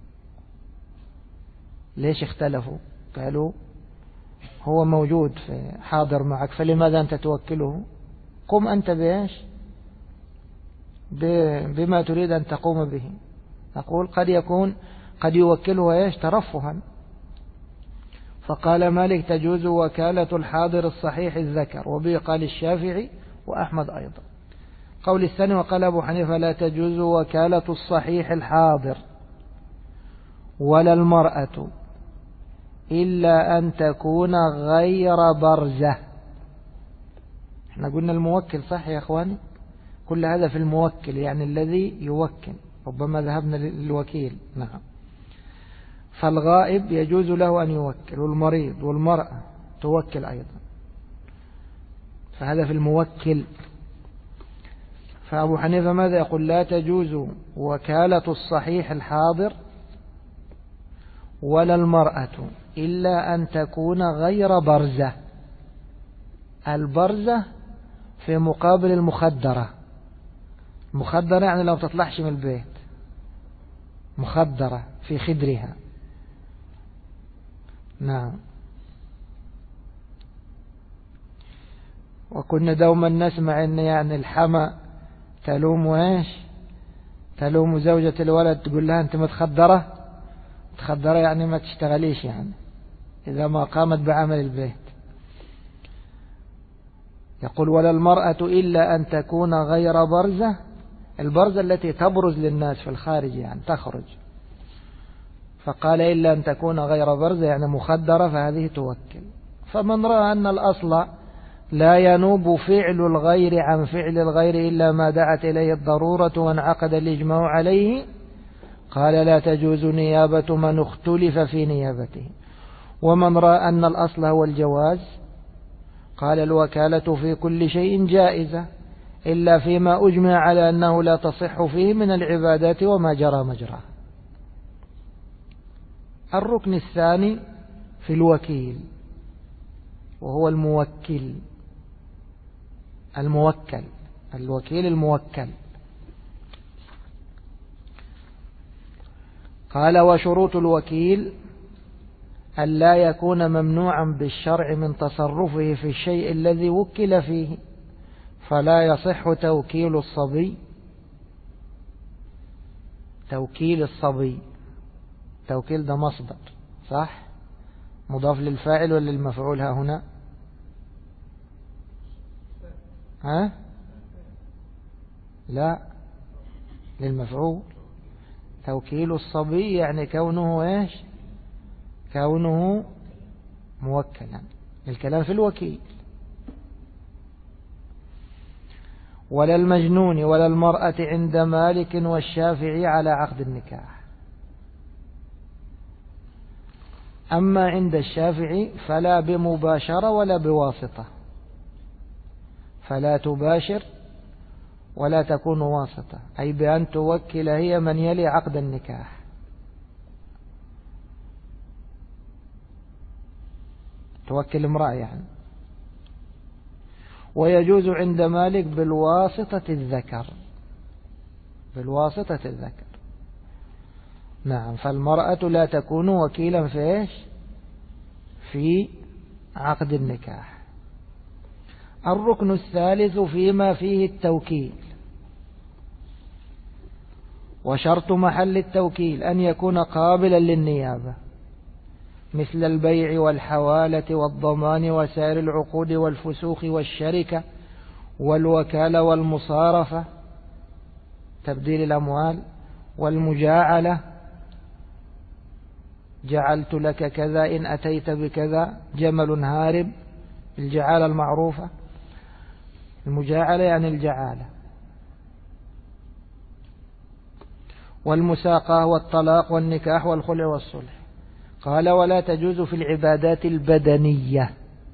ليش اختلفوا؟ قالوا هو موجود في حاضر معك، فلماذا أنت توكله؟ قم أنت بإيش؟ بما تريد أن تقوم به. نقول قد يوكله إيش؟ ترفها. فقال مالك تجوز وكالة الحاضر الصحيح الذكر، وبه قال الشافعي وأحمد أيضا. قول الثاني وقال أبو حنيفة لا تجوز وكالة الصحيح الحاضر ولا المرأة إلا أن تكون غير برزة. احنا قلنا الموكل صح يا أخواني؟ كل هذا في الموكل، يعني الذي يوكل. ربما ذهبنا للوكيل. نعم. فالغائب يجوز له أن يوكل، والمريض والمرأة توكل أيضا. فهذا في الموكل. فأبو حنيفة ماذا يقول؟ لا تجوز وكالة الصحيح الحاضر ولا المرأة إلا أن تكون غير برزة. البرزة في مقابل المخدرة. مخدرة يعني لو تطلعش من البيت، مخدرة في خدرها. نعم. وكنا دوما نسمع ان يعني الحما تلوم ايش؟ تلوم زوجة الولد، تقول لها انت متخدرة. متخدرة يعني ما تشتغليش، يعني إذا ما قامت بعمل البيت. يقول ولا المرأة إلا أن تكون غير برزة. البرزة التي تبرز للناس في الخارج، يعني تخرج. فقال إلا أن تكون غير برزة يعني مخدرة، فهذه توكل. فمن رأى أن الأصل لا ينوب فعل الغير عن فعل الغير إلا ما دعت إليه الضرورة وانعقد الإجماع عليه، قال لا تجوز نيابة من اختلف في نيابته. ومن رأى أن الأصل هو الجواز، قال الوكالة في كل شيء جائزة إلا فيما أجمع على أنه لا تصح فيه من العبادات وما جرى مجراه. الركن الثاني في الوكيل، وهو الموكل. الموكل، الوكيل الموكل. قال وشروط الوكيل ألا يكون ممنوعا بالشرع من تصرفه في الشيء الذي وكل فيه، فلا يصح توكيل الصبي. توكيل الصبي، توكيل ده مصدر صح؟ مضاف للفاعل ولا للمفعول ها هنا؟ ها؟ لا، للمفعول. توكيل الصبي يعني كونه ايش؟ كونه موكلا. الكلام في الوكيل. ولا المجنون ولا المرأة عند مالك والشافعي على عقد النكاح. أما عند الشافعي فلا بمباشرة ولا بواسطة، فلا تباشر ولا تكون واسطة، أي بأن توكل هي من يلي عقد النكاح. توكل امرأة يعني. ويجوز عند مالك بالواسطة الذكر، بالواسطة الذكر. نعم، فالمرأة لا تكون وكيلا في إيش؟ في عقد النكاح. الركن الثالث فيما فيه التوكيل. وشرط محل التوكيل أن يكون قابلا للنيابة، مثل البيع والحوالة والضمان وسائر العقود والفسوق والشركة والوكالة والمصارفة، تبديل الأموال، والمجاعلة، جعلت لك كذا إن أتيت بكذا، جمل هارب، الجعالة المعروفة. المجاعلة يعني الجعالة. والمساقة والطلاق والنكاح والخلع والصلح. قال ولا تجوز في العبادات البدنية،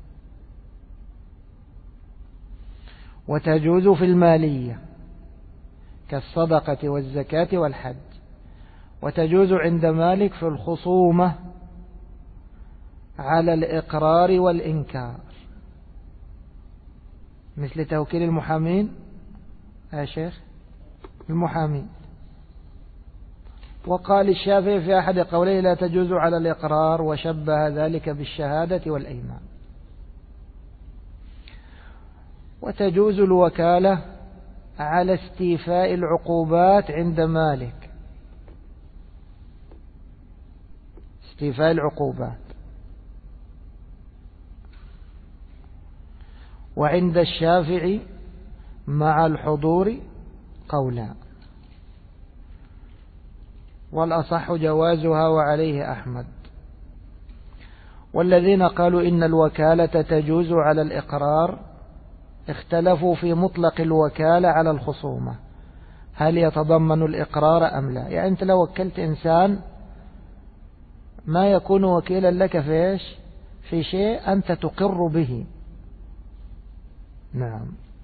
وتجوز في المالية كالصدقة والزكاة والحج. وتجوز عند مالك في الخصومة على الإقرار والإنكار، مثل توكيل المحامين يا شيخ، المحامين. وقال الشافعي في أحد قوليه لا تجوز على الإقرار، وشبه ذلك بالشهادة والأيمان. وتجوز الوكالة على استيفاء العقوبات عند مالك، استيفاء العقوبات. وعند الشافعي مع الحضور قولان، والأصح جوازها وعليه أحمد. والذين قالوا إن الوكالة تجوز على الإقرار اختلفوا في مطلق الوكالة على الخصومة، هل يتضمن الإقرار أم لا؟ يعني أنت لو وكلت إنسان ما يكون وكيلا لك في إيش؟ في شيء أنت تقر به. نعم.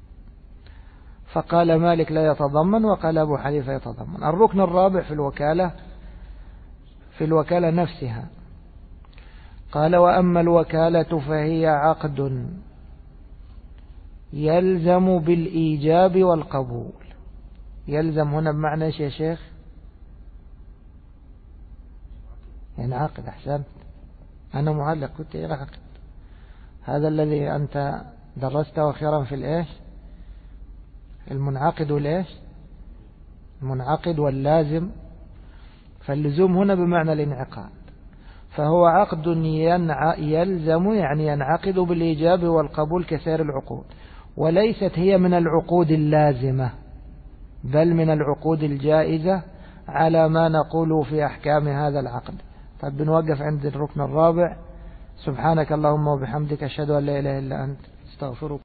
فقال مالك لا يتضمن، وقال أبو حنيفة يتضمن. الركن الرابع في الوكالة نفسها. قال وأما الوكالة فهي عقد يلزم بالإيجاب والقبول. يلزم هنا بمعنى ايش يا شيخ؟ ينعقد. أحسنت، أنا معلق كنت ينعقد. هذا الذي أنت درسته أخيرا في الإيش؟ المنعقد والإيش؟ المنعقد واللازم. فاللزوم هنا بمعنى الانعقاد. فهو عقد يلزم يعني ينعقد بالإيجاب والقبول كسائر العقود، وليست هي من العقود اللازمة، بل من العقود الجائزة على ما نقول في أحكام هذا العقد. طيب بنوقف عند الركن الرابع. سبحانك اللهم وبحمدك أشهد أن لا إله إلا أنت استغفرك.